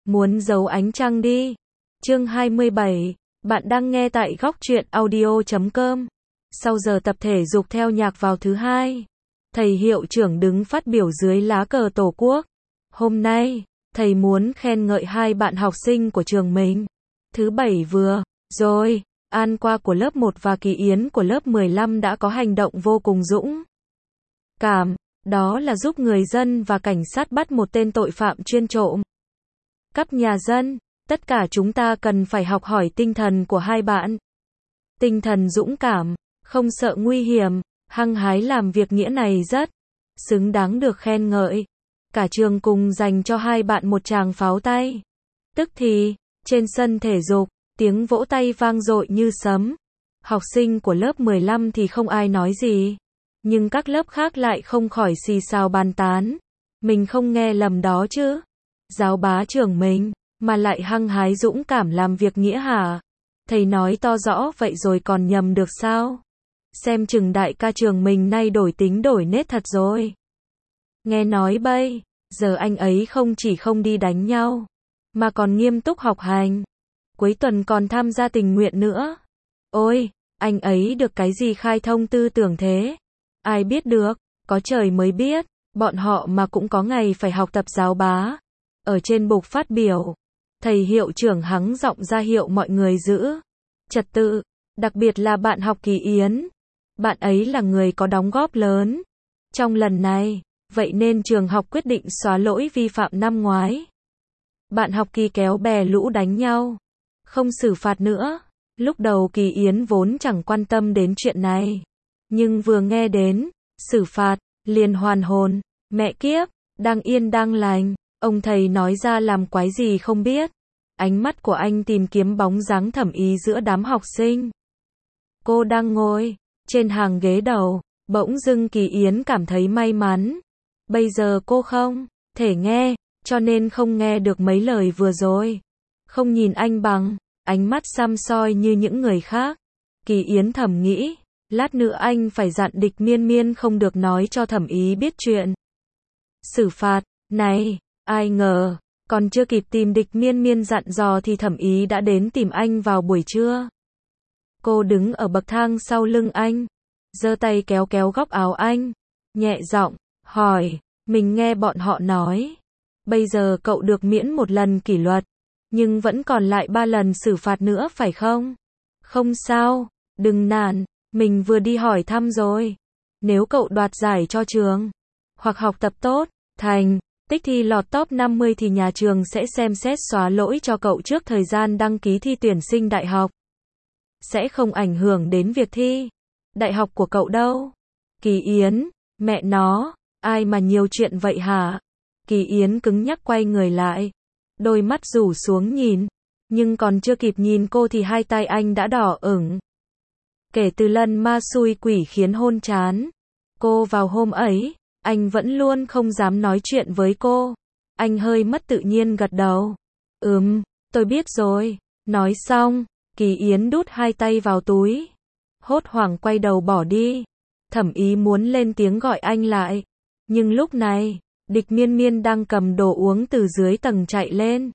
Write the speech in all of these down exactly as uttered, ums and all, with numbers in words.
Muốn giấu ánh trăng đi. Chương hai mươi bảy, bạn đang nghe tại góc truyện audio chấm com. Sau giờ tập thể dục theo nhạc vào thứ hai, thầy hiệu trưởng đứng phát biểu dưới lá cờ Tổ quốc. Hôm nay, thầy muốn khen ngợi hai bạn học sinh của trường mình. Thứ bảy vừa rồi, An Qua của lớp một và Kỳ Yến của lớp mười lăm đã có hành động vô cùng dũng cảm, đó là giúp người dân và cảnh sát bắt một tên tội phạm chuyên trộm cắp nhà dân. Tất cả chúng ta cần phải học hỏi tinh thần của hai bạn. Tinh thần dũng cảm, không sợ nguy hiểm, hăng hái làm việc nghĩa này rất xứng đáng được khen ngợi. Cả trường cùng dành cho hai bạn một tràng pháo tay. Tức thì, trên sân thể dục, tiếng vỗ tay vang dội như sấm. Học sinh của lớp mười lăm thì không ai nói gì, nhưng các lớp khác lại không khỏi xì xào bàn tán. Mình không nghe lầm đó chứ? Giáo bá trường mình, mà lại hăng hái dũng cảm làm việc nghĩa hả? Thầy nói to rõ vậy rồi còn nhầm được sao? Xem chừng đại ca trường mình nay đổi tính đổi nết thật rồi. Nghe nói bây giờ anh ấy không chỉ không đi đánh nhau, mà còn nghiêm túc học hành. Cuối tuần còn tham gia tình nguyện nữa. Ôi, anh ấy được cái gì khai thông tư tưởng thế? Ai biết được, có trời mới biết. Bọn họ mà cũng có ngày phải học tập giáo bá. Ở trên bục phát biểu, thầy hiệu trưởng hắng giọng ra hiệu mọi người giữ trật tự, đặc biệt là bạn học Kỳ Yến. Bạn ấy là người có đóng góp lớn trong lần này, vậy nên trường học quyết định xóa lỗi vi phạm năm ngoái. Bạn học Kỳ kéo bè lũ đánh nhau, không xử phạt nữa. Lúc đầu Kỳ Yến vốn chẳng quan tâm đến chuyện này, nhưng vừa nghe đến xử phạt, liền hoàn hồn. Mẹ kiếp, đang yên đang lành, ông thầy nói ra làm quái gì không biết. Ánh mắt của anh tìm kiếm bóng dáng Thẩm Ý giữa đám học sinh. Cô đang ngồi trên hàng ghế đầu, bỗng dưng Kỳ Yến cảm thấy may mắn. Bây giờ cô không thể nghe, cho nên không nghe được mấy lời vừa rồi. Không nhìn anh bằng ánh mắt săm soi như những người khác. Kỳ Yến thầm nghĩ, lát nữa anh phải dặn Địch Miên Miên không được nói cho Thẩm Ý biết chuyện xử phạt này. Ai ngờ, còn chưa kịp tìm Địch Miên Miên dặn dò thì Thẩm Ý đã đến tìm anh vào buổi trưa. Cô đứng ở bậc thang sau lưng anh, giơ tay kéo kéo góc áo anh, nhẹ giọng hỏi, mình nghe bọn họ nói, bây giờ cậu được miễn một lần kỷ luật, nhưng vẫn còn lại ba lần xử phạt nữa phải không? Không sao, đừng nản, mình vừa đi hỏi thăm rồi. Nếu cậu đoạt giải cho trường, hoặc học tập tốt, thành tích thi lọt top năm mươi thì nhà trường sẽ xem xét xóa lỗi cho cậu trước thời gian đăng ký thi tuyển sinh đại học. Sẽ không ảnh hưởng đến việc thi đại học của cậu đâu. Kỳ Yến, mẹ nó, ai mà nhiều chuyện vậy hả? Kỳ Yến cứng nhắc quay người lại, đôi mắt rủ xuống nhìn, nhưng còn chưa kịp nhìn cô thì hai tay anh đã đỏ ửng. Kể từ lần ma xui quỷ khiến hôn chán cô vào hôm ấy, anh vẫn luôn không dám nói chuyện với cô. Anh hơi mất tự nhiên gật đầu. Ừm, tôi biết rồi. Nói xong, Kỳ Yến đút hai tay vào túi, hốt hoảng quay đầu bỏ đi. Thẩm Ý muốn lên tiếng gọi anh lại, nhưng lúc này, Địch Miên Miên đang cầm đồ uống từ dưới tầng chạy lên.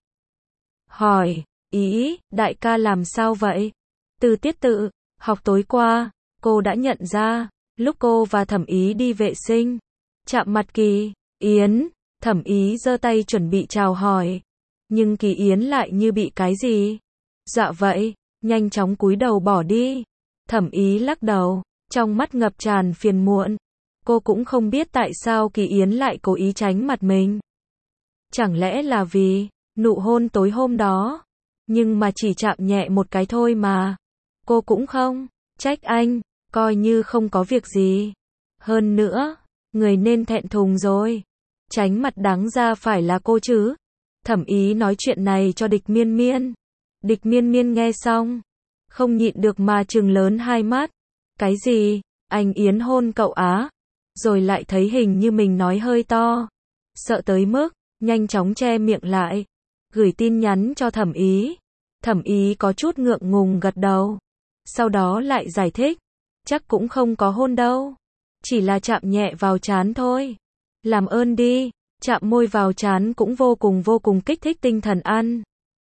Hỏi, Ý, đại ca làm sao vậy? Từ tiết tự học tối qua, cô đã nhận ra, lúc cô và Thẩm Ý đi vệ sinh, chạm mặt Kỳ Yến, Thẩm Ý giơ tay chuẩn bị chào hỏi, nhưng Kỳ Yến lại như bị cái gì dọa vậy, nhanh chóng cúi đầu bỏ đi. Thẩm Ý lắc đầu, trong mắt ngập tràn phiền muộn. Cô cũng không biết tại sao Kỳ Yến lại cố ý tránh mặt mình. Chẳng lẽ là vì nụ hôn tối hôm đó? Nhưng mà chỉ chạm nhẹ một cái thôi mà. Cô cũng không trách anh, coi như không có việc gì. Hơn nữa, người nên thẹn thùng rồi. Tránh mặt đáng ra phải là cô chứ. Thẩm Ý nói chuyện này cho Địch Miên Miên. Địch Miên Miên nghe xong, không nhịn được mà trừng lớn hai mắt. Cái gì? Anh Yến hôn cậu á? Rồi lại thấy hình như mình nói hơi to. Sợ tới mức, nhanh chóng che miệng lại. Gửi tin nhắn cho Thẩm Ý. Thẩm Ý có chút ngượng ngùng gật đầu. Sau đó lại giải thích. Chắc cũng không có hôn đâu. Chỉ là chạm nhẹ vào trán thôi. Làm ơn đi, chạm môi vào trán cũng vô cùng vô cùng kích thích tinh thần ăn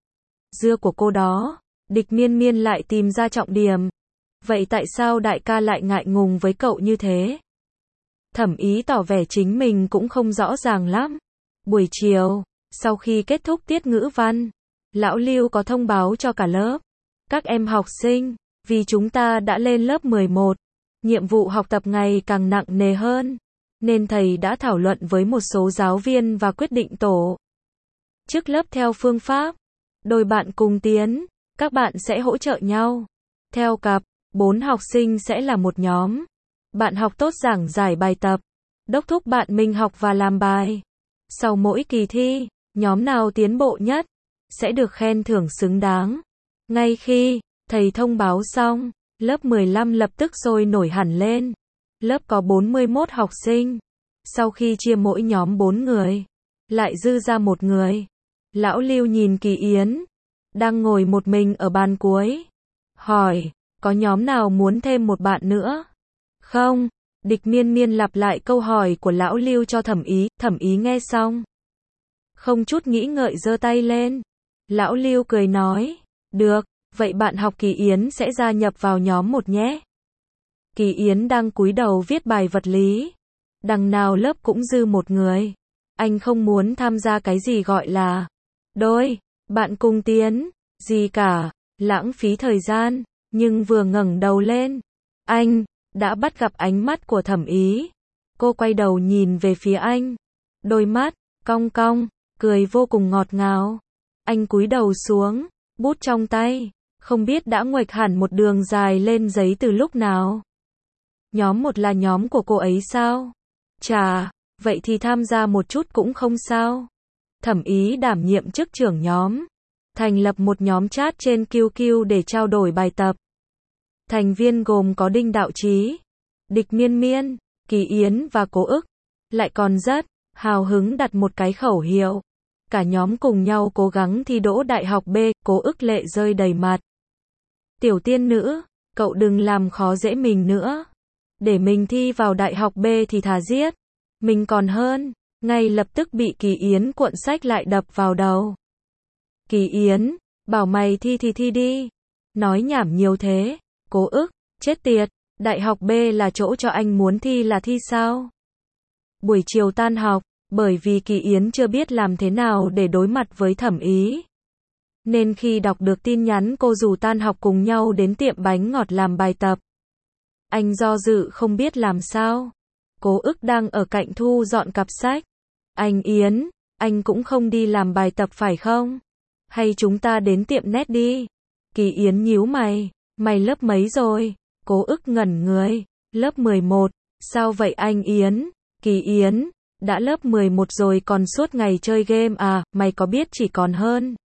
dưa của cô đó. Địch Miên Miên lại tìm ra trọng điểm. Vậy tại sao đại ca lại ngại ngùng với cậu như thế? Thẩm Ý tỏ vẻ chính mình cũng không rõ ràng lắm. Buổi chiều, sau khi kết thúc tiết ngữ văn, lão Lưu có thông báo cho cả lớp. Các em học sinh, vì chúng ta đã lên lớp mười một, nhiệm vụ học tập ngày càng nặng nề hơn, nên thầy đã thảo luận với một số giáo viên và quyết định tổ chức lớp theo phương pháp đôi bạn cùng tiến. Các bạn sẽ hỗ trợ nhau. Theo cặp, bốn học sinh sẽ là một nhóm. Bạn học tốt giảng giải bài tập, đốc thúc bạn mình học và làm bài. Sau mỗi kỳ thi, nhóm nào tiến bộ nhất sẽ được khen thưởng xứng đáng. Ngay khi thầy thông báo xong, lớp mười lăm lập tức sôi nổi hẳn lên. Lớp có bốn mươi mốt học sinh. Sau khi chia mỗi nhóm bốn người, lại dư ra một người. Lão Lưu nhìn Kỳ Yến, đang ngồi một mình ở bàn cuối. Hỏi, có nhóm nào muốn thêm một bạn nữa? Không. Địch Miên Miên lặp lại câu hỏi của lão Lưu cho Thẩm Ý. Thẩm Ý nghe xong, không chút nghĩ ngợi giơ tay lên. Lão Lưu cười nói, được, vậy bạn học Kỳ Yến sẽ gia nhập vào nhóm một nhé. Kỳ Yến đang cúi đầu viết bài vật lý. Đằng nào lớp cũng dư một người. Anh không muốn tham gia cái gì gọi là đôi bạn cùng tiến gì cả, lãng phí thời gian. Nhưng vừa ngẩng đầu lên, anh đã bắt gặp ánh mắt của Thẩm Ý. Cô quay đầu nhìn về phía anh, đôi mắt cong cong, cười vô cùng ngọt ngào. Anh cúi đầu xuống, bút trong tay không biết đã nguệch hẳn một đường dài lên giấy từ lúc nào. Nhóm một là nhóm của cô ấy sao? Chà, vậy thì tham gia một chút cũng không sao. Thẩm Ý đảm nhiệm chức trưởng nhóm, thành lập một nhóm chat trên Q Q để trao đổi bài tập. Thành viên gồm có Đinh Đạo Chí, Địch Miên Miên, Kỳ Yến và Cố Ức. Lại còn rất hào hứng đặt một cái khẩu hiệu. Cả nhóm cùng nhau cố gắng thi đỗ đại học B. Cố Ức lệ rơi đầy mặt. Tiểu tiên nữ, cậu đừng làm khó dễ mình nữa. Để mình thi vào đại học B thì thà giết mình còn hơn. Ngay lập tức bị Kỳ Yến cuộn sách lại đập vào đầu. Kỳ Yến, bảo mày thi thì thi đi. Nói nhảm nhiều thế. Cố Ức, chết tiệt, đại học B là chỗ cho anh muốn thi là thi sao? Buổi chiều tan học, bởi vì Kỳ Yến chưa biết làm thế nào để đối mặt với Thẩm Ý, nên khi đọc được tin nhắn cô rủ tan học cùng nhau đến tiệm bánh ngọt làm bài tập, anh do dự không biết làm sao. Cố Ức đang ở cạnh thu dọn cặp sách. Anh Yến, anh cũng không đi làm bài tập phải không? Hay chúng ta đến tiệm nét đi? Kỳ Yến nhíu mày, mày lớp mấy rồi? Cố Ức ngẩn người, lớp mười một, sao vậy anh Yến? Kỳ Yến, đã lớp mười một rồi còn suốt ngày chơi game à, mày có biết chỉ còn hơn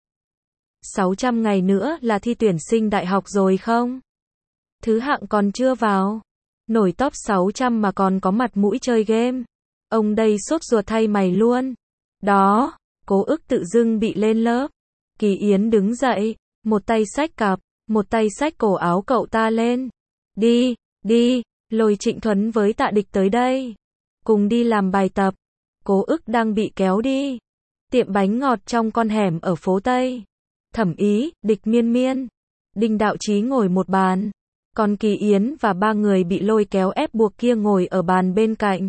sáu trăm ngày nữa là thi tuyển sinh đại học rồi không? Thứ hạng còn chưa vào, nổi top sáu trăm mà còn có mặt mũi chơi game. Ông đây sốt ruột thay mày luôn. Đó, Cố Ức tự dưng bị lên lớp. Kỳ Yến đứng dậy, một tay xách cặp, một tay xách cổ áo cậu ta lên. Đi, đi, lôi Trịnh Thuấn với Tạ Địch tới đây. Cùng đi làm bài tập. Cố Ức đang bị kéo đi. Tiệm bánh ngọt trong con hẻm ở phố Tây. Thẩm Ý, Địch Miên Miên, Đinh Đạo Chí ngồi một bàn. Còn Kỳ Yến và ba người bị lôi kéo ép buộc kia ngồi ở bàn bên cạnh.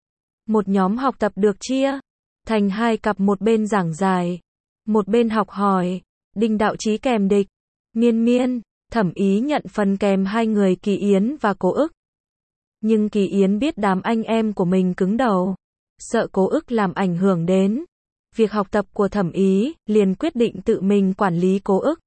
Một nhóm học tập được chia thành hai cặp, một bên giảng giải, một bên học hỏi. Đinh Đạo Chí kèm Địch Miên Miên, Thẩm Ý nhận phần kèm hai người Kỳ Yến và Cố Ức. Nhưng Kỳ Yến biết đám anh em của mình cứng đầu, sợ Cố Ức làm ảnh hưởng đến việc học tập của Thẩm Ý, liền quyết định tự mình quản lý Cố Ức.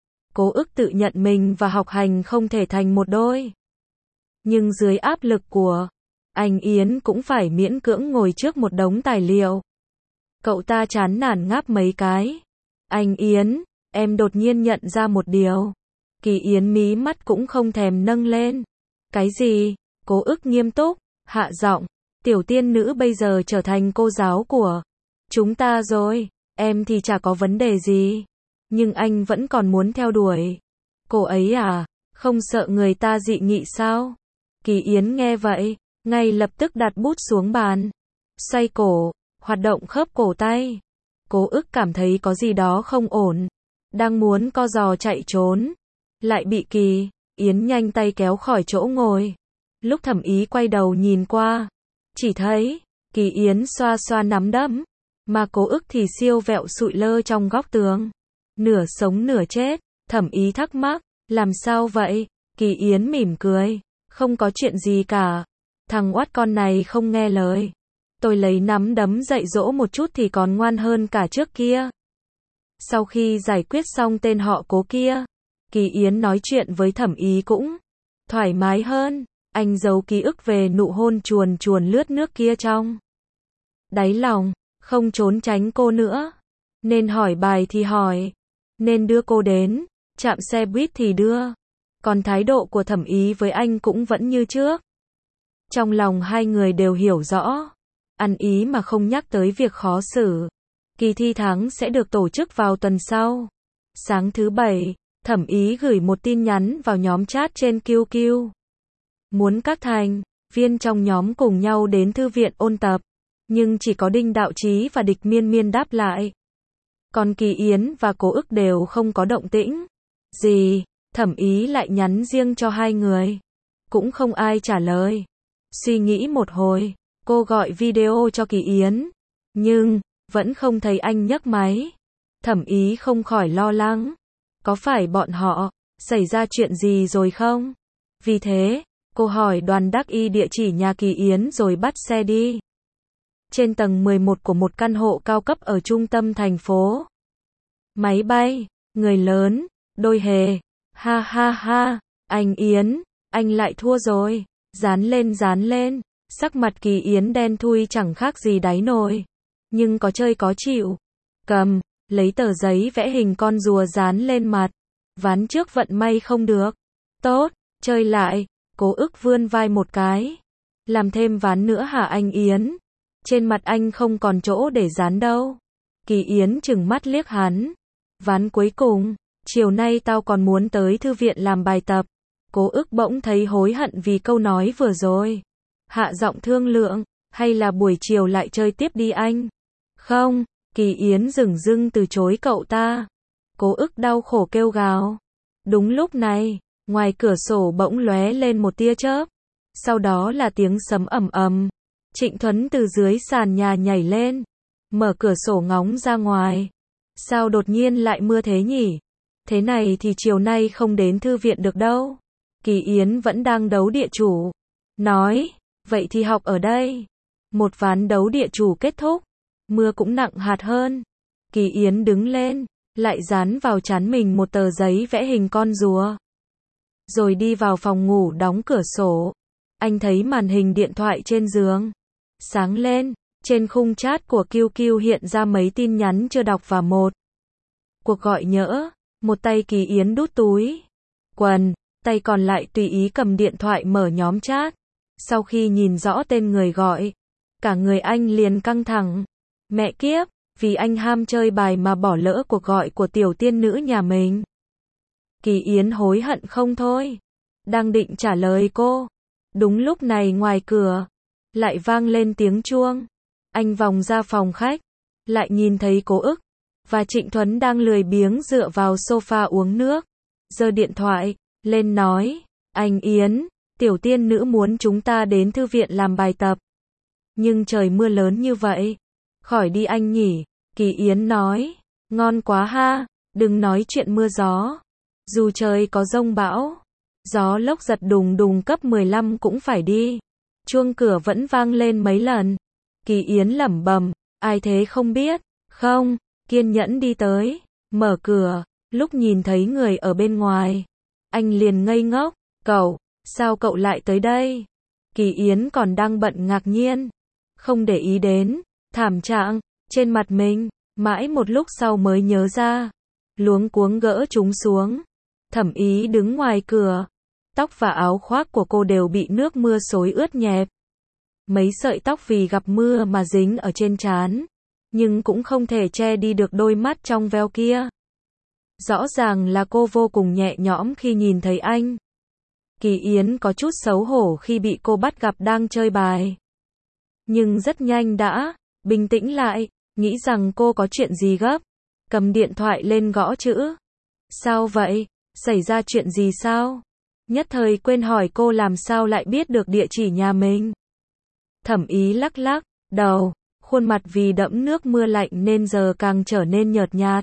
Cố Ức tự nhận mình và học hành không thể thành một đôi. Nhưng dưới áp lực của anh Yến cũng phải miễn cưỡng ngồi trước một đống tài liệu. Cậu ta chán nản ngáp mấy cái. Anh Yến, em đột nhiên nhận ra một điều. Kỳ Yến mí mắt cũng không thèm nâng lên. Cái gì? Cố Ức nghiêm túc, hạ giọng. Tiểu tiên nữ bây giờ trở thành cô giáo của chúng ta rồi. Em thì chả có vấn đề gì. Nhưng anh vẫn còn muốn theo đuổi cô ấy à? Không sợ người ta dị nghị sao? Kỳ Yến nghe vậy, ngay lập tức đặt bút xuống bàn, xoay cổ, hoạt động khớp cổ tay. Cố ức cảm thấy có gì đó không ổn, đang muốn co giò chạy trốn, lại bị Kỳ Yến nhanh tay kéo khỏi chỗ ngồi. Lúc Thẩm Ý quay đầu nhìn qua, chỉ thấy Kỳ Yến xoa xoa nắm đấm, mà Cố ức thì siêu vẹo sụi lơ trong góc tường, nửa sống nửa chết. Thẩm Ý thắc mắc, làm sao vậy? Kỳ Yến mỉm cười, không có chuyện gì cả, thằng oát con này không nghe lời. Tôi lấy nắm đấm dạy dỗ một chút thì còn ngoan hơn cả trước kia. Sau khi giải quyết xong tên họ Cố kia, Kỳ Yến nói chuyện với Thẩm Ý cũng thoải mái hơn. Anh giấu ký ức về nụ hôn chuồn chuồn lướt nước kia trong đáy lòng, không trốn tránh cô nữa. Nên hỏi bài thì hỏi, nên đưa cô đến trạm xe buýt thì đưa. Còn thái độ của Thẩm Ý với anh cũng vẫn như trước. Trong lòng hai người đều hiểu rõ, ăn ý mà không nhắc tới việc khó xử. Kỳ thi tháng sẽ được tổ chức vào tuần sau. Sáng thứ bảy, Thẩm Ý gửi một tin nhắn vào nhóm chat trên Q Q. Muốn các thành viên trong nhóm cùng nhau đến thư viện ôn tập, nhưng chỉ có Đinh Đạo Chí và Địch Miên Miên đáp lại. Còn Kỳ Yến và Cố ức đều không có động tĩnh gì. Thẩm Ý lại nhắn riêng cho hai người, cũng không ai trả lời. Suy nghĩ một hồi, cô gọi video cho Kỳ Yến, nhưng vẫn không thấy anh nhấc máy. Thẩm Ý không khỏi lo lắng, có phải bọn họ xảy ra chuyện gì rồi không? Vì thế, cô hỏi Đoàn Đắc Y địa chỉ nhà Kỳ Yến rồi bắt xe đi. Trên tầng mười một của một căn hộ cao cấp ở trung tâm thành phố. Máy bay, người lớn, đôi hề. Ha ha ha, anh Yến, anh lại thua rồi. Dán lên dán lên. Sắc mặt Kỳ Yến đen thui chẳng khác gì đáy nồi. Nhưng có chơi có chịu. Cầm, lấy tờ giấy vẽ hình con rùa dán lên mặt. Ván trước vận may không được. Tốt, chơi lại. Cố ức vươn vai một cái. Làm thêm ván nữa hả anh Yến? Trên mặt anh không còn chỗ để dán đâu. Kỳ Yến chừng mắt liếc hắn. Ván cuối cùng, chiều nay tao còn muốn tới thư viện làm bài tập. Cố ức bỗng thấy hối hận vì câu nói vừa rồi. Hạ giọng thương lượng, hay là buổi chiều lại chơi tiếp đi anh? Không, Kỳ Yến dửng dưng từ chối cậu ta. Cố ức đau khổ kêu gào. Đúng lúc này, ngoài cửa sổ bỗng lóe lên một tia chớp. Sau đó là tiếng sấm ầm ầm. Trịnh Thuấn từ dưới sàn nhà nhảy lên, mở cửa sổ ngóng ra ngoài. Sao đột nhiên lại mưa thế nhỉ? Thế này thì chiều nay không đến thư viện được đâu. Kỳ Yến vẫn đang đấu địa chủ. Nói, vậy thì học ở đây. Một ván đấu địa chủ kết thúc, mưa cũng nặng hạt hơn. Kỳ Yến đứng lên, lại dán vào trán mình một tờ giấy vẽ hình con rùa. Rồi đi vào phòng ngủ đóng cửa sổ. Anh thấy màn hình điện thoại trên giường sáng lên, trên khung chat của Q Q hiện ra mấy tin nhắn chưa đọc và một cuộc gọi nhỡ. Một tay Kỳ Yến đút túi quần, tay còn lại tùy ý cầm điện thoại mở nhóm chat. Sau khi nhìn rõ tên người gọi, cả người anh liền căng thẳng. Mẹ kiếp, vì anh ham chơi bài mà bỏ lỡ cuộc gọi của tiểu tiên nữ nhà mình. Kỳ Yến hối hận không thôi, đang định trả lời cô. Đúng lúc này ngoài cửa lại vang lên tiếng chuông. Anh vòng ra phòng khách, lại nhìn thấy Cố ức và Trịnh Thuấn đang lười biếng dựa vào sofa uống nước. Giơ điện thoại lên nói, anh Yến, tiểu tiên nữ muốn chúng ta đến thư viện làm bài tập. Nhưng trời mưa lớn như vậy, khỏi đi anh nhỉ? Kỳ Yến nói, ngon quá ha, đừng nói chuyện mưa gió. Dù trời có giông bão, gió lốc giật đùng đùng cấp mười lăm cũng phải đi. Chuông cửa vẫn vang lên mấy lần. Kỳ Yến lẩm bẩm, ai thế không biết. Không, kiên nhẫn đi tới, mở cửa. Lúc nhìn thấy người ở bên ngoài, anh liền ngây ngốc. Cậu, sao cậu lại tới đây? Kỳ Yến còn đang bận ngạc nhiên, không để ý đến thảm trạng trên mặt mình. Mãi một lúc sau mới nhớ ra, luống cuống gỡ chúng xuống. Thẩm Ý đứng ngoài cửa. Tóc và áo khoác của cô đều bị nước mưa xối ướt nhẹp. Mấy sợi tóc vì gặp mưa mà dính ở trên trán, nhưng cũng không thể che đi được đôi mắt trong veo kia. Rõ ràng là cô vô cùng nhẹ nhõm khi nhìn thấy anh. Kỳ Yến có chút xấu hổ khi bị cô bắt gặp đang chơi bài, nhưng rất nhanh đã bình tĩnh lại, nghĩ rằng cô có chuyện gì gấp. Cầm điện thoại lên gõ chữ. Sao vậy? Xảy ra chuyện gì sao? Nhất thời quên hỏi cô làm sao lại biết được địa chỉ nhà mình. Thẩm Ý lắc lắc đầu, khuôn mặt vì đẫm nước mưa lạnh nên giờ càng trở nên nhợt nhạt.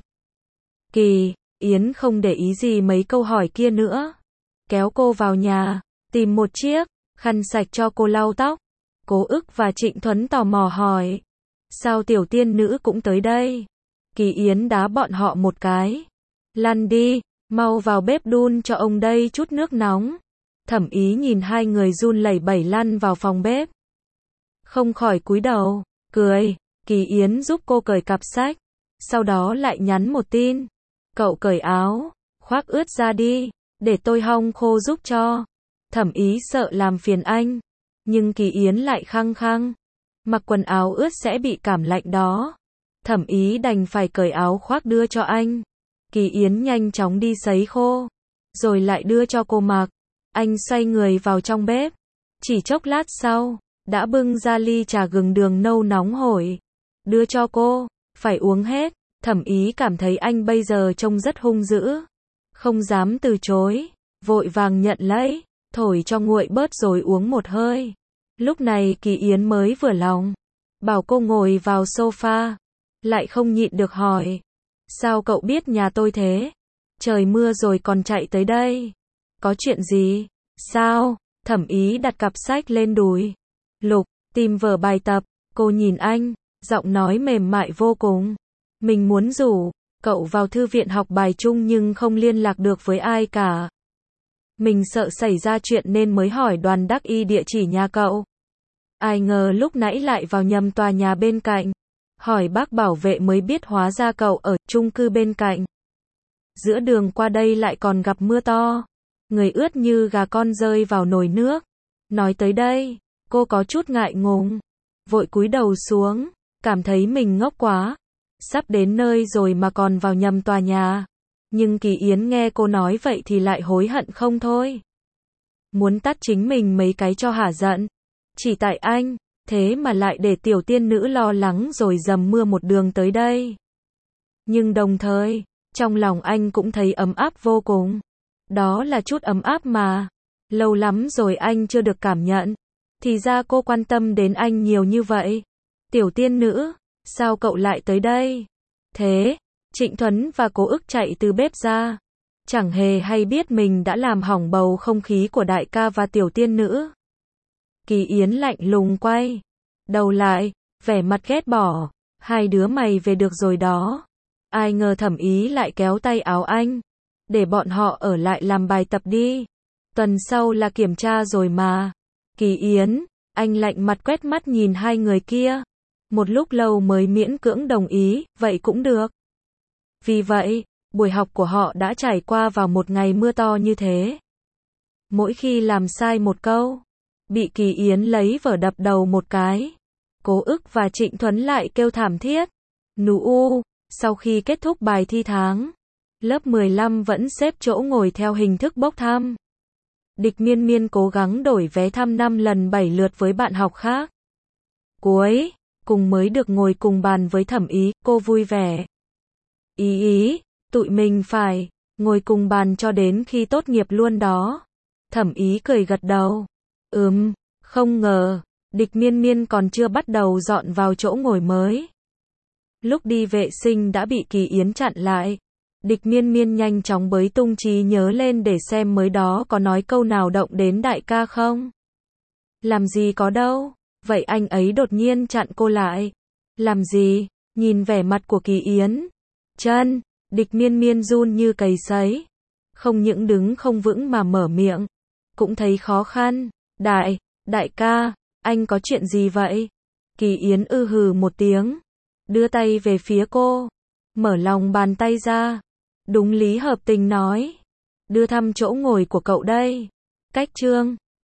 Kỳ Yến không để ý gì mấy câu hỏi kia nữa. Kéo cô vào nhà, tìm một chiếc khăn sạch cho cô lau tóc. Cố Ức và Trịnh Thuấn tò mò hỏi. Sao tiểu tiên nữ cũng tới đây? Kỳ Yến đá bọn họ một cái. Lăn đi, mau vào bếp đun cho ông đây chút nước nóng. Thẩm Ý nhìn hai người run lẩy bẩy lăn vào phòng bếp. Không khỏi cúi đầu, cười. Kỳ Yến giúp cô cởi cặp sách. Sau đó lại nhắn một tin. Cậu cởi áo, khoác ướt ra đi, để tôi hong khô giúp cho. Thẩm Ý sợ làm phiền anh. Nhưng Kỳ Yến lại khăng khăng. Mặc quần áo ướt sẽ bị cảm lạnh đó. Thẩm Ý đành phải cởi áo khoác đưa cho anh. Kỳ Yến nhanh chóng đi sấy khô. Rồi lại đưa cho cô mặc. Anh xoay người vào trong bếp. Chỉ chốc lát sau, đã bưng ra ly trà gừng đường nâu nóng hổi. Đưa cho cô, phải uống hết. Thẩm Ý cảm thấy anh bây giờ trông rất hung dữ. Không dám từ chối. Vội vàng nhận lấy, thổi cho nguội bớt rồi uống một hơi. Lúc này Kỳ Yến mới vừa lòng. Bảo cô ngồi vào sofa. Lại không nhịn được hỏi. Sao cậu biết nhà tôi thế? Trời mưa rồi còn chạy tới đây. Có chuyện gì? Sao? Thẩm Ý đặt cặp sách lên đùi. Lục, tìm vở bài tập. Cô nhìn anh, giọng nói mềm mại vô cùng. Mình muốn rủ cậu vào thư viện học bài chung nhưng không liên lạc được với ai cả. Mình sợ xảy ra chuyện nên mới hỏi Đoàn Đắc Y địa chỉ nhà cậu. Ai ngờ lúc nãy lại vào nhầm tòa nhà bên cạnh. Hỏi bác bảo vệ mới biết hóa ra cậu ở chung cư bên cạnh. Giữa đường qua đây lại còn gặp mưa to. Người ướt như gà con rơi vào nồi nước. Nói tới đây, cô có chút ngại ngùng. Vội cúi đầu xuống, cảm thấy mình ngốc quá. Sắp đến nơi rồi mà còn vào nhầm tòa nhà. Nhưng Kỳ Yến nghe cô nói vậy thì lại hối hận không thôi. Muốn tát chính mình mấy cái cho hả giận. Chỉ tại anh, thế mà lại để tiểu tiên nữ lo lắng rồi dầm mưa một đường tới đây. Nhưng đồng thời, trong lòng anh cũng thấy ấm áp vô cùng. Đó là chút ấm áp mà. Lâu lắm rồi anh chưa được cảm nhận. Thì ra cô quan tâm đến anh nhiều như vậy. Tiểu tiên nữ, sao cậu lại tới đây? Thế, Trịnh Thuấn và Cố Ức chạy từ bếp ra. Chẳng hề hay biết mình đã làm hỏng bầu không khí của đại ca và tiểu tiên nữ. Kỳ Yến lạnh lùng quay đầu lại, vẻ mặt ghét bỏ. Hai đứa mày về được rồi đó. Ai ngờ Thẩm Ý lại kéo tay áo anh. Để bọn họ ở lại làm bài tập đi. Tuần sau là kiểm tra rồi mà. Kỳ Yến, anh lạnh mặt quét mắt nhìn hai người kia. Một lúc lâu mới miễn cưỡng đồng ý, vậy cũng được. Vì vậy, buổi học của họ đã trải qua vào một ngày mưa to như thế. Mỗi khi làm sai một câu, bị Kỳ Yến lấy vở đập đầu một cái. Cố Ức và Trịnh Thuấn lại kêu thảm thiết. Nú u, sau khi kết thúc bài thi tháng, lớp mười lăm vẫn xếp chỗ ngồi theo hình thức bốc thăm. Địch Miên Miên cố gắng đổi vé thăm năm lần bảy lượt với bạn học khác. Cuối cùng mới được ngồi cùng bàn với Thẩm Ý, cô vui vẻ. Ý ý, tụi mình phải ngồi cùng bàn cho đến khi tốt nghiệp luôn đó. Thẩm Ý cười gật đầu. Ừm, không ngờ, Địch Miên Miên còn chưa bắt đầu dọn vào chỗ ngồi mới. Lúc đi vệ sinh đã bị Kỳ Yến chặn lại. Địch Miên Miên nhanh chóng bới tung trí nhớ lên để xem mới đó có nói câu nào động đến đại ca không. Làm gì có đâu. Vậy anh ấy đột nhiên chặn cô lại. Làm gì? Nhìn vẻ mặt của Kỳ Yến. Chân, Địch Miên Miên run như cầy sấy. Không những đứng không vững mà mở miệng. Cũng thấy khó khăn. Đại, đại ca, anh có chuyện gì vậy? Kỳ Yến ư hừ một tiếng. Đưa tay về phía cô. Mở lòng bàn tay ra. Đúng lý hợp tình nói. Đưa thăm chỗ ngồi của cậu đây. Cách chương